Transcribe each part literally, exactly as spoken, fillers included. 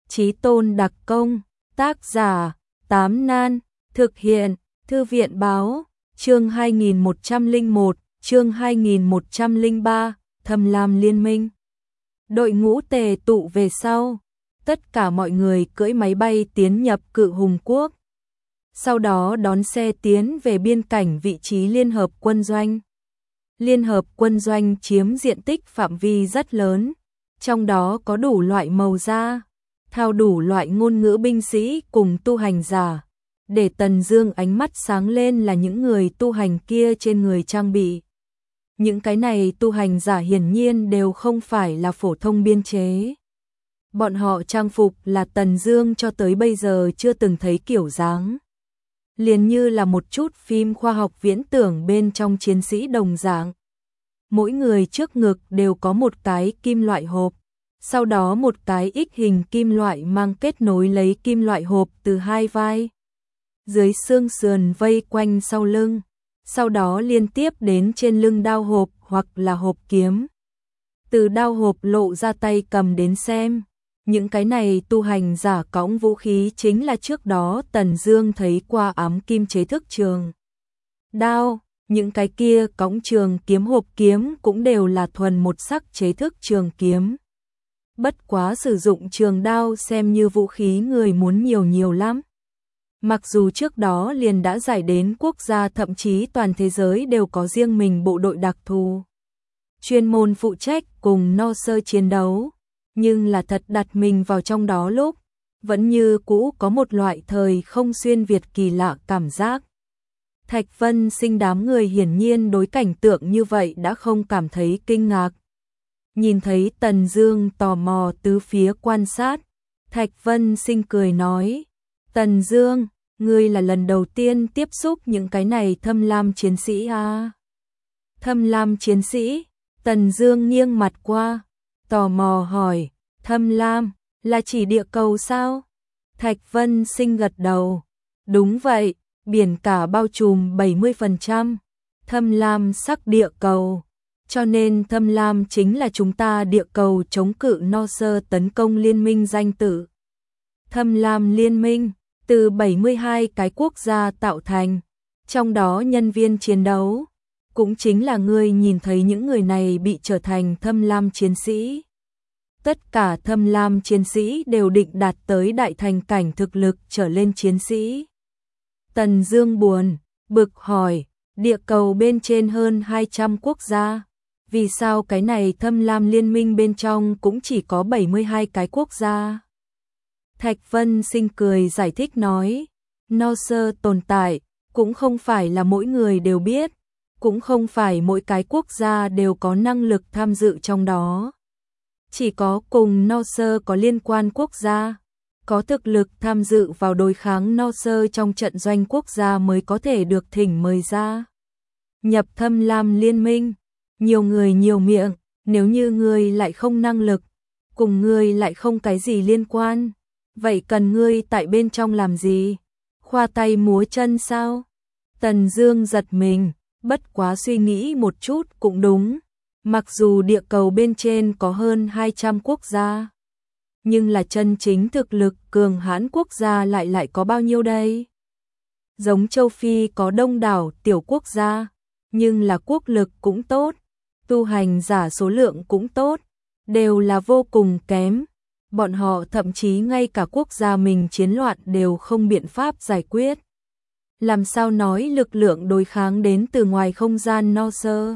Chí Tôn đặc công, tác giả, Tám Nan, thực hiện, Thư viện báo, chương hai nghìn một trăm lẻ một, chương hai nghìn một trăm lẻ ba, Thâm Lam Liên Minh. Đội ngũ tề tụ về sau, tất cả mọi người cưỡi máy bay tiến nhập Cự Hùng Quốc. Sau đó đón xe tiến về biên cảnh vị trí Liên Hợp Quân Doanh. Liên Hợp Quân Doanh chiếm diện tích phạm vi rất lớn, trong đó có đủ loại màu da, thao đủ loại ngôn ngữ binh sĩ cùng tu hành giả. Để Tần Dương ánh mắt sáng lên là những người tu hành kia trên người trang bị. Những cái này tu hành giả hiển nhiên đều không phải là phổ thông biên chế. Bọn họ trang phục là Tần Dương cho tới bây giờ chưa từng thấy kiểu dáng. Liền như là một chút phim khoa học viễn tưởng bên trong chiến sĩ đồng dạng. Mỗi người trước ngực đều có một cái kim loại hộp, sau đó một cái X hình kim loại mang kết nối lấy kim loại hộp từ hai vai, dưới xương sườn vây quanh sau lưng, sau đó liên tiếp đến trên lưng đao hộp hoặc là hộp kiếm. Từ đao hộp lộ ra tay cầm đến xem, những cái này tu hành giả cõng vũ khí chính là trước đó Tần Dương thấy qua ám kim chế thức trường đao, những cái kia cõng trường kiếm hộp kiếm cũng đều là thuần một sắc chế thức trường kiếm. Bất quá sử dụng trường đao xem như vũ khí người muốn nhiều nhiều lắm. Mặc dù trước đó liền đã giải đến quốc gia thậm chí toàn thế giới đều có riêng mình bộ đội đặc thù, chuyên môn phụ trách cùng no sơ chiến đấu, nhưng là thật đặt mình vào trong đó lúc, vẫn như cũ có một loại thời không xuyên việt kỳ lạ cảm giác. Thạch Vân Sinh đám người hiển nhiên đối cảnh tượng như vậy đã không cảm thấy kinh ngạc. Nhìn thấy Tần Dương tò mò tứ phía quan sát, Thạch Vân Sinh cười nói: "Tần Dương, ngươi là lần đầu tiên tiếp xúc những cái này thâm lam chiến sĩ à?" Thâm lam chiến sĩ? Tần Dương nghiêng mặt qua, tò mò hỏi: "Thâm lam là chỉ địa cầu sao?" Thạch Vân Sinh gật đầu: "Đúng vậy, biển cả bao trùm bảy mươi phần trăm, thâm lam sắc địa cầu. Cho nên thâm lam chính là chúng ta địa cầu chống cự no sơ tấn công liên minh danh tự. Thâm lam liên minh, từ bảy mươi hai cái quốc gia tạo thành, trong đó nhân viên chiến đấu, cũng chính là ngươi nhìn thấy những người này bị trở thành thâm lam chiến sĩ. Tất cả thâm lam chiến sĩ đều định đạt tới đại thành cảnh thực lực trở lên chiến sĩ." Tần Dương buồn, bực hỏi: "Địa cầu bên trên hơn hai trăm quốc gia, vì sao cái này thâm lam liên minh bên trong cũng chỉ có bảy mươi hai cái quốc gia?" Thạch Vân Sinh cười giải thích nói: "No sơ tồn tại, cũng không phải là mỗi người đều biết, cũng không phải mỗi cái quốc gia đều có năng lực tham dự trong đó. Chỉ có cùng no sơ có liên quan quốc gia, có thực lực tham dự vào đối kháng no sơ trong trận doanh quốc gia mới có thể được thỉnh mời ra nhập thâm lam liên minh. Nhiều người nhiều miệng, nếu như ngươi lại không năng lực, cùng ngươi lại không cái gì liên quan, vậy cần ngươi tại bên trong làm gì? Khoa tay múa chân sao?" Tần Dương giật mình, bất quá suy nghĩ một chút cũng đúng. Mặc dù địa cầu bên trên có hơn hai trăm quốc gia, nhưng là chân chính thực lực cường hãn quốc gia lại lại có bao nhiêu đây? Giống châu Phi có đông đảo tiểu quốc gia, nhưng là quốc lực cũng tốt, tu hành giả số lượng cũng tốt, đều là vô cùng kém. Bọn họ thậm chí ngay cả quốc gia mình chiến loạn đều không biện pháp giải quyết. Làm sao nói lực lượng đối kháng đến từ ngoài không gian no sơ?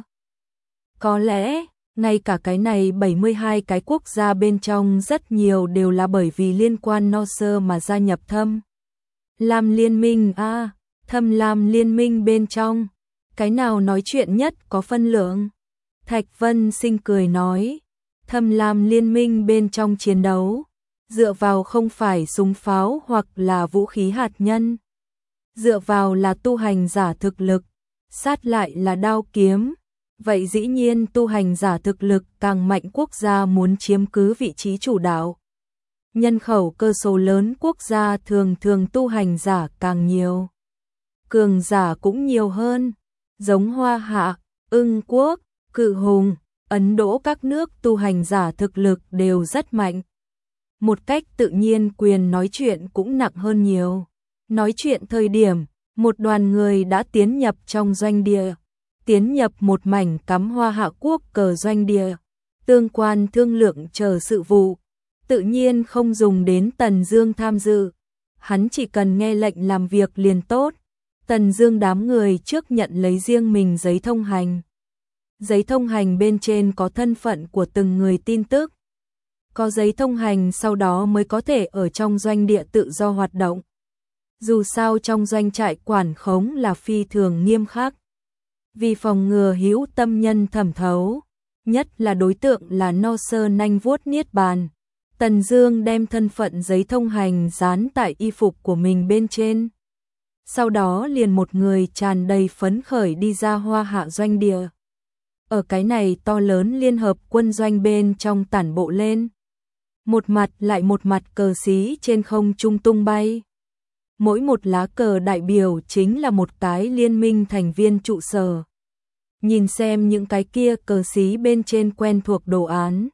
Có lẽ, ngay cả cái này bảy mươi hai cái quốc gia bên trong rất nhiều đều là bởi vì liên quan no sơ mà gia nhập thâm lam liên minh a à, thâm lam liên minh bên trong, cái nào nói chuyện nhất có phân lượng?" Thạch Vân Sinh cười nói: "Thâm lam liên minh bên trong chiến đấu, dựa vào không phải súng pháo hoặc là vũ khí hạt nhân, dựa vào là tu hành giả thực lực, sát lại là đao kiếm. Vậy dĩ nhiên tu hành giả thực lực càng mạnh quốc gia muốn chiếm cứ vị trí chủ đạo. Nhân khẩu cơ số lớn quốc gia thường thường tu hành giả càng nhiều, cường giả cũng nhiều hơn, giống Hoa Hạ, Ưng Quốc, Cự Hùng, Ấn Độ các nước tu hành giả thực lực đều rất mạnh. một cách tự nhiên quyền nói chuyện cũng nặng hơn nhiều. Nói chuyện thời điểm, một đoàn người đã tiến nhập trong doanh địa, tiến nhập một mảnh cắm hoa Hạ Quốc cờ doanh địa, tương quan thương lượng chờ sự vụ, tự nhiên không dùng đến Tần Dương tham dự, hắn chỉ cần nghe lệnh làm việc liền tốt. Tần Dương đám người trước nhận lấy riêng mình giấy thông hành. Giấy thông hành bên trên có thân phận của từng người tin tức. Có giấy thông hành sau đó mới có thể ở trong doanh địa tự do hoạt động. Dù sao trong doanh trại quản khống là phi thường nghiêm khắc. Vì phòng ngừa hữu tâm nhân thẩm thấu, nhất là đối tượng là no sơ nanh vuốt niết bàn, Tần Dương đem thân phận giấy thông hành dán tại y phục của mình bên trên. Sau đó liền một người tràn đầy phấn khởi đi ra Hoa Hạ doanh địa. Ở cái này to lớn liên hợp quân doanh bên trong tản bộ lên. Một mặt lại một mặt cờ xí trên không trung tung bay. Mỗi một lá cờ đại biểu chính là một cái liên minh thành viên trụ sở. Nhìn xem những cái kia cờ xí bên trên quen thuộc đồ án.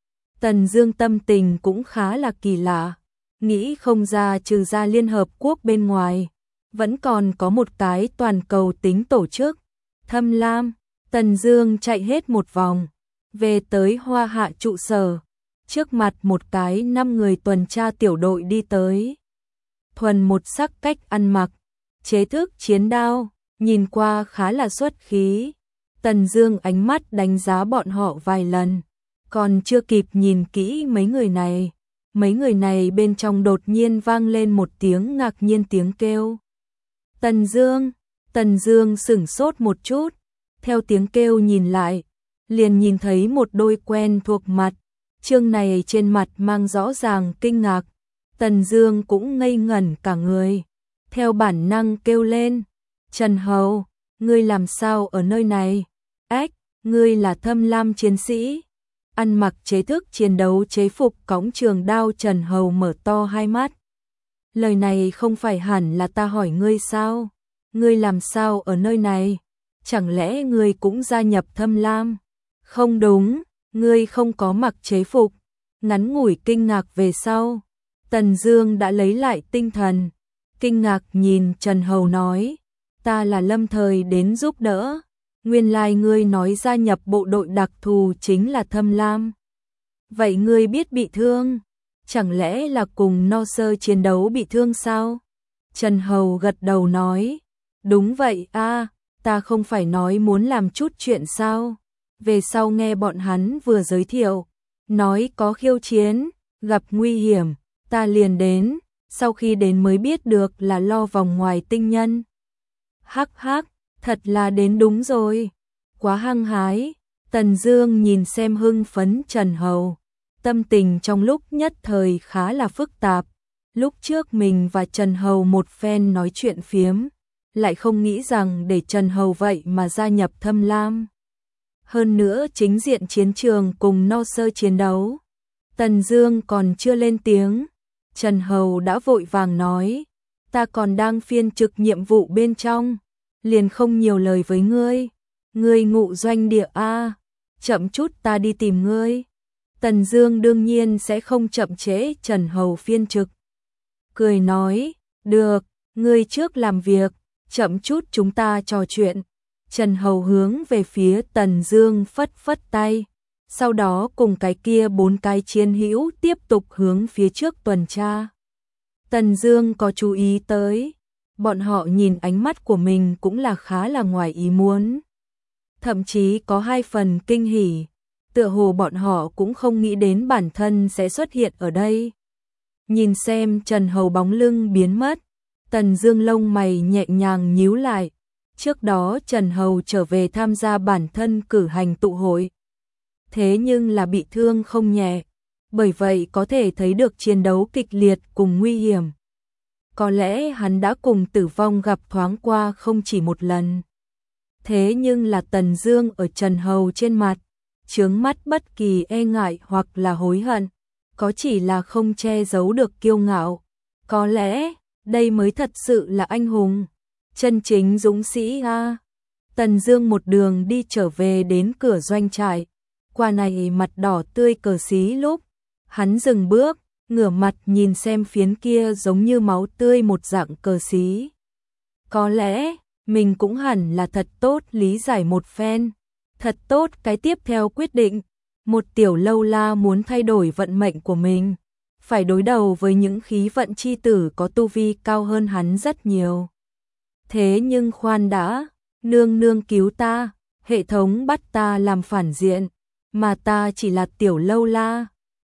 Tần Dương tâm tình cũng khá là kỳ lạ, nghĩ không ra trừ ra Liên Hợp Quốc bên ngoài, vẫn còn có một cái toàn cầu tính tổ chức, Thâm Lam. Tần Dương chạy hết một vòng, về tới Hoa Hạ trụ sở, trước mặt một cái năm người tuần tra tiểu đội đi tới. Thuần một sắc cách ăn mặc, chế thức chiến đao, nhìn qua khá là xuất khí. Tần Dương ánh mắt đánh giá bọn họ vài lần, còn chưa kịp nhìn kỹ mấy người này, mấy người này bên trong đột nhiên vang lên một tiếng ngạc nhiên tiếng kêu. Tần Dương, Tần Dương sững sốt một chút, theo tiếng kêu nhìn lại, liền nhìn thấy một đôi quen thuộc mặt, chương này trên mặt mang rõ ràng kinh ngạc. Tần Dương cũng ngây ngẩn cả người, theo bản năng kêu lên, Trần Hầu, ngươi làm sao ở nơi này? Ách, ngươi là Thâm Lam chiến sĩ. Ăn mặc chế thức chiến đấu chế phục cõng trường đao Trần Hầu mở to hai mắt. Lời này không phải hẳn là ta hỏi ngươi sao? Ngươi làm sao ở nơi này? Chẳng lẽ ngươi cũng gia nhập Thâm Lam? Không đúng, ngươi không có mặc chế phục. Ngắn ngủi kinh ngạc về sau, Tần Dương đã lấy lại tinh thần, kinh ngạc nhìn Trần Hầu nói, ta là lâm thời đến giúp đỡ. Nguyên lai ngươi nói gia nhập bộ đội đặc thù chính là Thâm Lam. Vậy ngươi biết bị thương? Chẳng lẽ là cùng no sơ chiến đấu bị thương sao? Trần Hầu gật đầu nói, đúng vậy a, ta không phải nói muốn làm chút chuyện sao? Về sau nghe bọn hắn vừa giới thiệu, nói có khiêu chiến, gặp nguy hiểm, ta liền đến, sau khi đến mới biết được là lo vòng ngoài tinh nhân. Hắc hắc, thật là đến đúng rồi, quá hăng hái. Tần Dương nhìn xem hưng phấn Trần Hầu, tâm tình trong lúc nhất thời khá là phức tạp. Lúc trước mình và Trần Hầu một phen nói chuyện phiếm, lại không nghĩ rằng để Trần Hầu vậy mà gia nhập Thâm Lam. Hơn nữa chính diện chiến trường cùng no sơ chiến đấu. Tần Dương còn chưa lên tiếng, Trần Hầu đã vội vàng nói, ta còn đang phiên trực nhiệm vụ bên trong, liền không nhiều lời với ngươi. Ngươi ngụ doanh địa a, chậm chút ta đi tìm ngươi. Tần Dương đương nhiên sẽ không chậm trễ Trần Hầu phiên trực. Cười nói, được, ngươi trước làm việc, chậm chút chúng ta trò chuyện. Trần Hầu hướng về phía Tần Dương phất phất tay, sau đó cùng cái kia bốn cái chiến hữu tiếp tục hướng phía trước tuần tra. Tần Dương có chú ý tới, bọn họ nhìn ánh mắt của mình cũng là khá là ngoài ý muốn. Thậm chí có hai phần kinh hỉ, tựa hồ bọn họ cũng không nghĩ đến bản thân sẽ xuất hiện ở đây. Nhìn xem Trần Hầu bóng lưng biến mất, Tần Dương lông mày nhẹ nhàng nhíu lại. Trước đó Trần Hầu trở về tham gia bản thân cử hành tụ hội, thế nhưng là bị thương không nhẹ, bởi vậy có thể thấy được chiến đấu kịch liệt cùng nguy hiểm. Có lẽ hắn đã cùng tử vong gặp thoáng qua không chỉ một lần. Thế nhưng là Tần Dương ở Trần Hầu trên mặt, chướng mắt bất kỳ e ngại hoặc là hối hận, có chỉ là không che giấu được kiêu ngạo. Có lẽ, đây mới thật sự là anh hùng, chân chính dũng sĩ a. Tần Dương một đường đi trở về đến cửa doanh trại, qua này mặt đỏ tươi cờ xí lúc, hắn dừng bước, ngửa mặt nhìn xem phiến kia giống như máu tươi một dạng cờ xí. Có lẽ, mình cũng hẳn là thật tốt lý giải một phen. Thật tốt cái tiếp theo quyết định, một tiểu lâu la muốn thay đổi vận mệnh của mình, phải đối đầu với những khí vận chi tử có tu vi cao hơn hắn rất nhiều. Thế nhưng khoan đã, nương nương cứu ta, hệ thống bắt ta làm phản diện, mà ta chỉ là tiểu lâu la,